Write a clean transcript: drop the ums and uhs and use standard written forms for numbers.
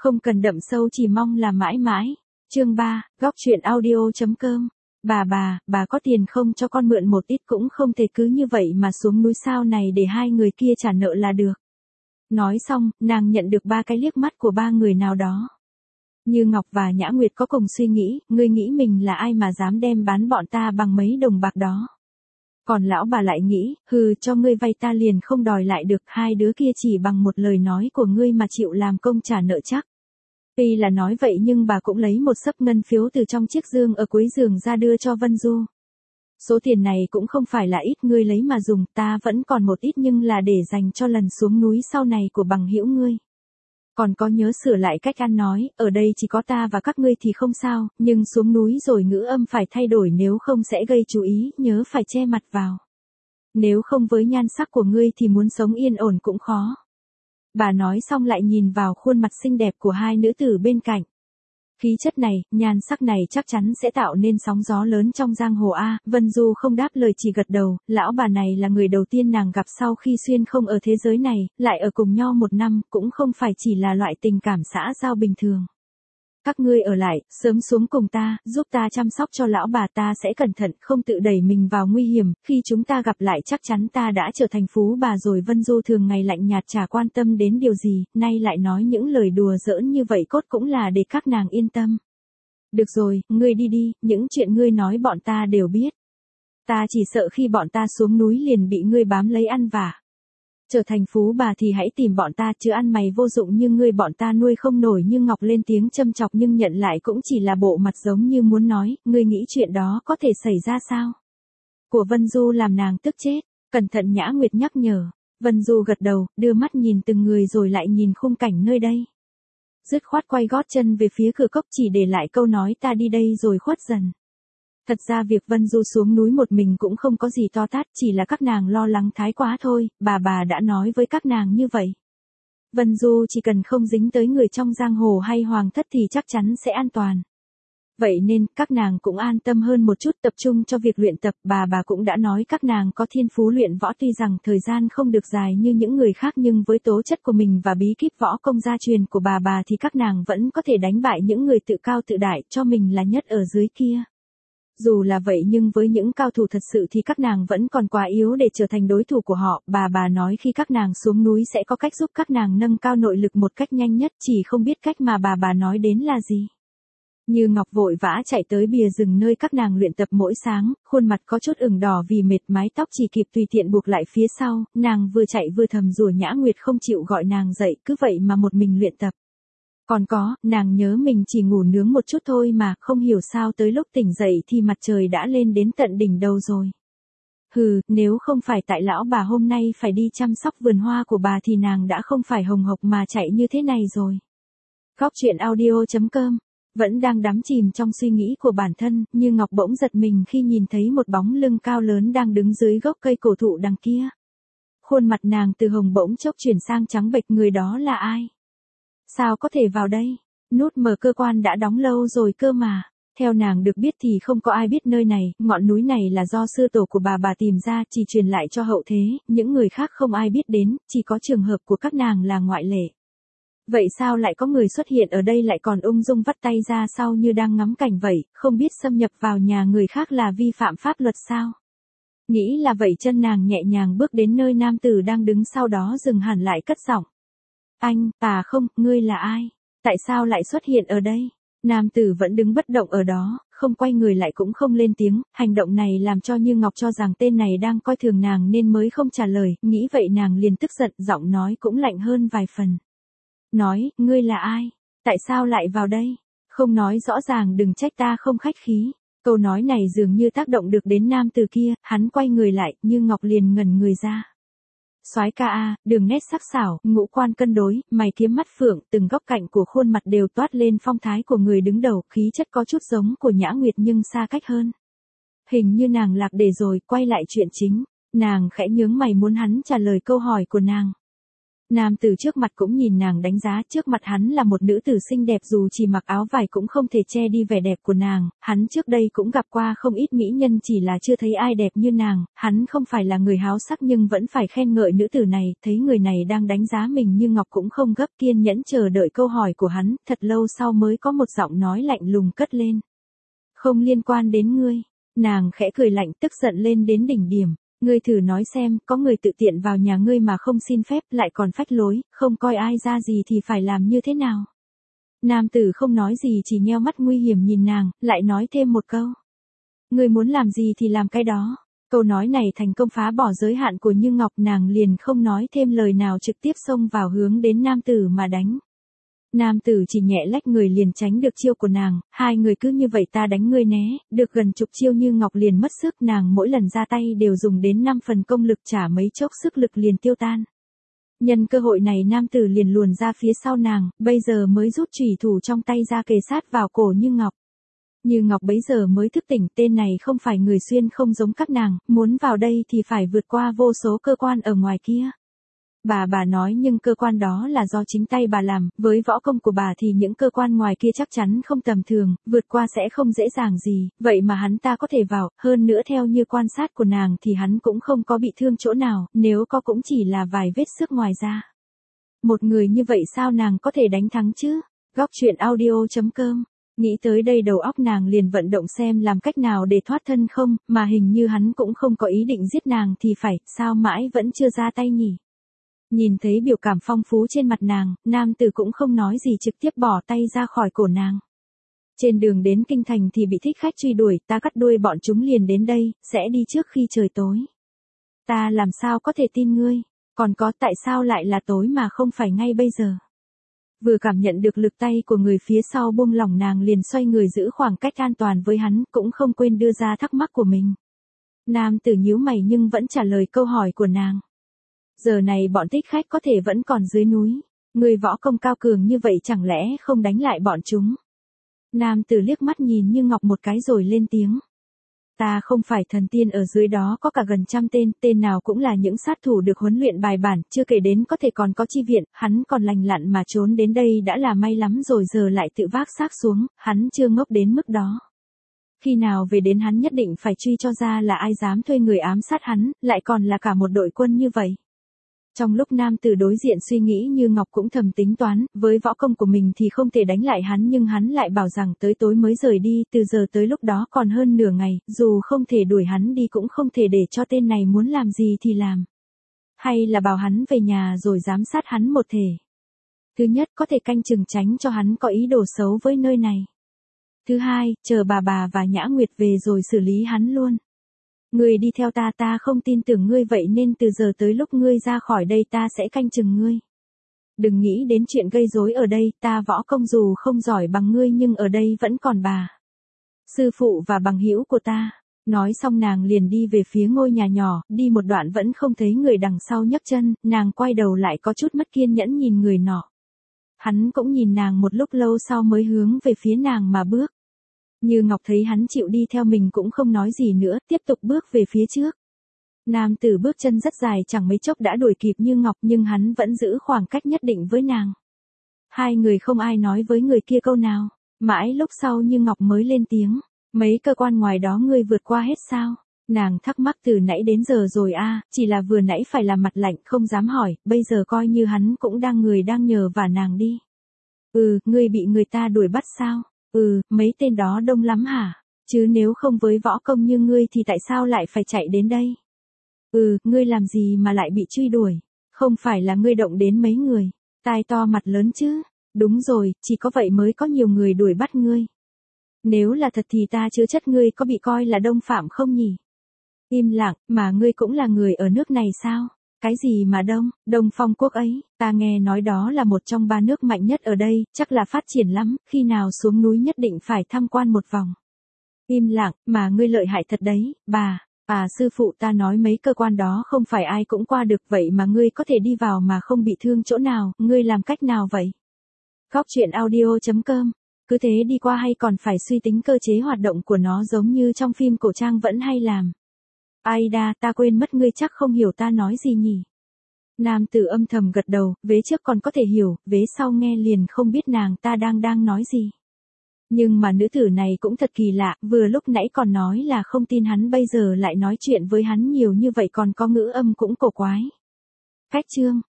Không cần đậm sâu chỉ mong là mãi mãi. Chương 3, góc truyện audio.com. Bà có tiền không, cho con mượn một ít, cũng không thể cứ như vậy mà xuống núi sao này để hai người kia trả nợ là được. Nói xong, nàng nhận được 3 cái liếc mắt của 3 người nào đó. Như Ngọc và Nhã Nguyệt có cùng suy nghĩ, ngươi nghĩ mình là ai mà dám đem bán bọn ta bằng mấy đồng bạc đó. Còn lão bà lại nghĩ, cho ngươi vay ta liền không đòi lại được, hai đứa kia chỉ bằng một lời nói của ngươi mà chịu làm công trả nợ chắc. Tuy là nói vậy nhưng bà cũng lấy một xấp ngân phiếu từ trong chiếc dương ở cuối giường ra đưa cho Vân Du. Số tiền này cũng không phải là ít, ngươi lấy mà dùng, ta vẫn còn một ít nhưng là để dành cho lần xuống núi sau này của bằng hữu ngươi. Còn có nhớ sửa lại cách ăn nói, ở đây chỉ có ta và các ngươi thì không sao, nhưng xuống núi rồi ngữ âm phải thay đổi, nếu không sẽ gây chú ý, nhớ phải che mặt vào. Nếu không với nhan sắc của ngươi thì muốn sống yên ổn cũng khó. Bà nói xong lại nhìn vào khuôn mặt xinh đẹp của hai nữ tử bên cạnh. Khí chất này, nhan sắc này chắc chắn sẽ tạo nên sóng gió lớn trong giang hồ a. Vân Du không đáp lời, chỉ gật đầu. Lão bà này là người đầu tiên nàng gặp sau khi xuyên không ở thế giới này, lại ở cùng nhau 1 năm, cũng không phải chỉ là loại tình cảm xã giao bình thường. Các ngươi ở lại, sớm xuống cùng ta, giúp ta chăm sóc cho lão bà, ta sẽ cẩn thận, không tự đẩy mình vào nguy hiểm, khi chúng ta gặp lại chắc chắn ta đã trở thành phú bà rồi. Vân Du thường ngày lạnh nhạt chả quan tâm đến điều gì, nay lại nói những lời đùa giỡn như vậy cốt cũng là để các nàng yên tâm. Được rồi, ngươi đi đi, những chuyện ngươi nói bọn ta đều biết. Ta chỉ sợ khi bọn ta xuống núi liền bị ngươi bám lấy ăn vả. Trở thành phú bà thì hãy tìm bọn ta, chứ ăn mày vô dụng như ngươi bọn ta nuôi không nổi. Như Ngọc lên tiếng châm chọc nhưng nhận lại cũng chỉ là bộ mặt giống như muốn nói, ngươi nghĩ chuyện đó có thể xảy ra sao? Của Vân Du làm nàng tức chết, cẩn thận, Nhã Nguyệt nhắc nhở. Vân Du gật đầu, đưa mắt nhìn từng người rồi lại nhìn khung cảnh nơi đây. Dứt khoát quay gót chân về phía cửa cốc, chỉ để lại câu nói ta đi đây rồi khuất dần. Thật ra việc Vân Du xuống núi một mình cũng không có gì to tát, chỉ là các nàng lo lắng thái quá thôi, bà đã nói với các nàng như vậy. Vân Du chỉ cần không dính tới người trong giang hồ hay hoàng thất thì chắc chắn sẽ an toàn. Vậy nên, các nàng cũng an tâm hơn một chút, tập trung cho việc luyện tập. Bà cũng đã nói các nàng có thiên phú luyện võ, tuy rằng thời gian không được dài như những người khác nhưng với tố chất của mình và bí kíp võ công gia truyền của bà thì các nàng vẫn có thể đánh bại những người tự cao tự đại cho mình là nhất ở dưới kia. Dù là vậy nhưng với những cao thủ thật sự thì các nàng vẫn còn quá yếu để trở thành đối thủ của họ. Bà nói khi các nàng xuống núi sẽ có cách giúp các nàng nâng cao nội lực một cách nhanh nhất, chỉ không biết cách mà bà nói đến là gì. Như Ngọc vội vã chạy tới bìa rừng nơi các nàng luyện tập mỗi sáng, khuôn mặt có chút ửng đỏ vì mệt, mái tóc chỉ kịp tùy tiện buộc lại phía sau, nàng vừa chạy vừa thầm rủa Nhã Nguyệt không chịu gọi nàng dậy, cứ vậy mà một mình luyện tập. Còn có, nàng nhớ mình chỉ ngủ nướng một chút thôi mà, không hiểu sao tới lúc tỉnh dậy thì mặt trời đã lên đến tận đỉnh đầu rồi. Nếu không phải tại lão bà hôm nay phải đi chăm sóc vườn hoa của bà thì nàng đã không phải hồng hộc mà chạy như thế này rồi. Góc truyện audio.com. Vẫn đang đắm chìm trong suy nghĩ của bản thân, Như Ngọc bỗng giật mình khi nhìn thấy một bóng lưng cao lớn đang đứng dưới gốc cây cổ thụ đằng kia. Khuôn mặt nàng từ hồng bỗng chốc chuyển sang trắng bệch, người đó là ai? Sao có thể vào đây? Nút mở cơ quan đã đóng lâu rồi cơ mà. Theo nàng được biết thì không có ai biết nơi này, ngọn núi này là do sư tổ của bà tìm ra, chỉ truyền lại cho hậu thế, những người khác không ai biết đến, chỉ có trường hợp của các nàng là ngoại lệ. Vậy sao lại có người xuất hiện ở đây lại còn ung dung vắt tay ra sau như đang ngắm cảnh vậy, không biết xâm nhập vào nhà người khác là vi phạm pháp luật sao? Nghĩ là vậy chân nàng nhẹ nhàng bước đến nơi nam tử đang đứng, sau đó dừng hẳn lại cất giọng. Anh, không, ngươi là ai? Tại sao lại xuất hiện ở đây? Nam tử vẫn đứng bất động ở đó, không quay người lại cũng không lên tiếng, hành động này làm cho Như Ngọc cho rằng tên này đang coi thường nàng nên mới không trả lời, nghĩ vậy nàng liền tức giận, giọng nói cũng lạnh hơn vài phần. Nói, ngươi là ai? Tại sao lại vào đây? Không nói rõ ràng đừng trách ta không khách khí. Câu nói này dường như tác động được đến nam từ kia, hắn quay người lại, Như Ngọc liền ngẩn người ra. Soái ca a, đường nét sắc sảo, ngũ quan cân đối, mày kiếm mắt phượng, từng góc cạnh của khuôn mặt đều toát lên phong thái của người đứng đầu, khí chất có chút giống của Nhã Nguyệt nhưng xa cách hơn. Hình như nàng lạc đề rồi, quay lại chuyện chính, nàng khẽ nhướng mày muốn hắn trả lời câu hỏi của nàng. Nam tử trước mặt cũng nhìn nàng đánh giá, trước mặt hắn là một nữ tử xinh đẹp dù chỉ mặc áo vải cũng không thể che đi vẻ đẹp của nàng, hắn trước đây cũng gặp qua không ít mỹ nhân chỉ là chưa thấy ai đẹp như nàng, hắn không phải là người háo sắc nhưng vẫn phải khen ngợi nữ tử này, thấy người này đang đánh giá mình như ngọc cũng không gấp kiên nhẫn chờ đợi câu hỏi của hắn, thật lâu sau mới có một giọng nói lạnh lùng cất lên. Không liên quan đến ngươi, nàng khẽ cười lạnh tức giận lên đến đỉnh điểm. Ngươi thử nói xem, có người tự tiện vào nhà ngươi mà không xin phép lại còn phách lối, không coi ai ra gì thì phải làm như thế nào? Nam tử không nói gì chỉ nheo mắt nguy hiểm nhìn nàng, lại nói thêm một câu. Ngươi muốn làm gì thì làm cái đó. Câu nói này thành công phá bỏ giới hạn của Như Ngọc, nàng liền không nói thêm lời nào trực tiếp xông vào hướng đến nam tử mà đánh. Nam tử chỉ nhẹ lách người liền tránh được chiêu của nàng, hai người cứ như vậy ta đánh ngươi né, được gần chục chiêu Như Ngọc liền mất sức, nàng mỗi lần ra tay đều dùng đến 5 phần công lực, trả mấy chốc sức lực liền tiêu tan. Nhân cơ hội này nam tử liền luồn ra phía sau nàng, bây giờ mới rút chủy thủ trong tay ra kề sát vào cổ Như Ngọc. Như Ngọc bấy giờ mới thức tỉnh, tên này không phải người xuyên không giống các nàng, muốn vào đây thì phải vượt qua vô số cơ quan ở ngoài kia. Bà nói nhưng cơ quan đó là do chính tay bà làm, với võ công của bà thì những cơ quan ngoài kia chắc chắn không tầm thường, vượt qua sẽ không dễ dàng gì, vậy mà hắn ta có thể vào, hơn nữa theo như quan sát của nàng thì hắn cũng không có bị thương chỗ nào, nếu có cũng chỉ là vài vết xước ngoài da. Một người như vậy sao nàng có thể đánh thắng chứ? Góc truyện audio.com. Nghĩ tới đây đầu óc nàng liền vận động xem làm cách nào để thoát thân không, mà hình như hắn cũng không có ý định giết nàng thì phải, sao mãi vẫn chưa ra tay nhỉ? Nhìn thấy biểu cảm phong phú trên mặt nàng, nam tử cũng không nói gì trực tiếp bỏ tay ra khỏi cổ nàng. Trên đường đến kinh thành thì bị thích khách truy đuổi, ta cắt đuôi bọn chúng liền đến đây, sẽ đi trước khi trời tối. Ta làm sao có thể tin ngươi, còn có tại sao lại là tối mà không phải ngay bây giờ. Vừa cảm nhận được lực tay của người phía sau buông lỏng nàng liền xoay người giữ khoảng cách an toàn với hắn, cũng không quên đưa ra thắc mắc của mình. Nam tử nhíu mày nhưng vẫn trả lời câu hỏi của nàng. Giờ này bọn thích khách có thể vẫn còn dưới núi. Người võ công cao cường như vậy chẳng lẽ không đánh lại bọn chúng. Nam tử liếc mắt nhìn Như Ngọc một cái rồi lên tiếng. Ta không phải thần tiên, ở dưới đó có cả gần 100 tên, tên nào cũng là những sát thủ được huấn luyện bài bản, chưa kể đến có thể còn có chi viện, hắn còn lành lặn mà trốn đến đây đã là may lắm rồi, giờ lại tự vác xác xuống, hắn chưa ngốc đến mức đó. Khi nào về đến hắn nhất định phải truy cho ra là ai dám thuê người ám sát hắn, lại còn là cả một đội quân như vậy. Trong lúc nam tử đối diện suy nghĩ, Như Ngọc cũng thầm tính toán, với võ công của mình thì không thể đánh lại hắn, nhưng hắn lại bảo rằng tới tối mới rời đi, từ giờ tới lúc đó còn hơn nửa ngày, dù không thể đuổi hắn đi cũng không thể để cho tên này muốn làm gì thì làm. Hay là bảo hắn về nhà rồi giám sát hắn một thể. Thứ nhất, có thể canh chừng tránh cho hắn có ý đồ xấu với nơi này. Thứ hai, chờ bà và Nhã Nguyệt về rồi xử lý hắn luôn. Ngươi đi theo ta, ta không tin tưởng ngươi, vậy nên từ giờ tới lúc ngươi ra khỏi đây ta sẽ canh chừng ngươi. Đừng nghĩ đến chuyện gây rối ở đây, ta võ công dù không giỏi bằng ngươi nhưng ở đây vẫn còn bà. Sư phụ và bằng hữu của ta. Nói xong nàng liền đi về phía ngôi nhà nhỏ, đi một đoạn vẫn không thấy người đằng sau nhấc chân, nàng quay đầu lại có chút mất kiên nhẫn nhìn người nọ. Hắn cũng nhìn nàng một lúc lâu sau mới hướng về phía nàng mà bước. Như Ngọc thấy hắn chịu đi theo mình cũng không nói gì nữa, tiếp tục bước về phía trước. Nam tử bước chân rất dài, chẳng mấy chốc đã đuổi kịp Như Ngọc, nhưng hắn vẫn giữ khoảng cách nhất định với nàng. Hai người không ai nói với người kia câu nào, mãi lúc sau Như Ngọc mới lên tiếng. Mấy cơ quan ngoài đó ngươi vượt qua hết sao? Nàng thắc mắc từ nãy đến giờ rồi a, chỉ là vừa nãy phải làm mặt lạnh không dám hỏi, bây giờ coi như hắn cũng đang nhờ vả nàng đi. Ngươi bị người ta đuổi bắt sao? Mấy tên đó đông lắm hả? Chứ nếu không với võ công như ngươi thì tại sao lại phải chạy đến đây? Ngươi làm gì mà lại bị truy đuổi? Không phải là ngươi động đến mấy người, tai to mặt lớn chứ? Đúng rồi, chỉ có vậy mới có nhiều người đuổi bắt ngươi. Nếu là thật thì ta chứa chất ngươi có bị coi là đông phạm không nhỉ? Im lặng, mà ngươi cũng là người ở nước này sao? Cái gì mà Đông Phong quốc ấy, ta nghe nói đó là một trong 3 nước mạnh nhất ở đây, chắc là phát triển lắm, khi nào xuống núi nhất định phải tham quan một vòng. Im lặng, mà ngươi lợi hại thật đấy, bà. Sư phụ ta nói mấy cơ quan đó không phải ai cũng qua được, vậy mà ngươi có thể đi vào mà không bị thương chỗ nào, ngươi làm cách nào vậy? Góc truyện audio.com. Cứ thế đi qua hay còn phải suy tính cơ chế hoạt động của nó giống như trong phim cổ trang vẫn hay làm? Ai đa, ta quên mất, ngươi chắc không hiểu ta nói gì nhỉ? Nam tử âm thầm gật đầu, vế trước còn có thể hiểu, vế sau nghe liền không biết nàng ta đang nói gì. Nhưng mà nữ tử này cũng thật kỳ lạ, vừa lúc nãy còn nói là không tin hắn, bây giờ lại nói chuyện với hắn nhiều như vậy, còn có ngữ âm cũng cổ quái. Khách chương.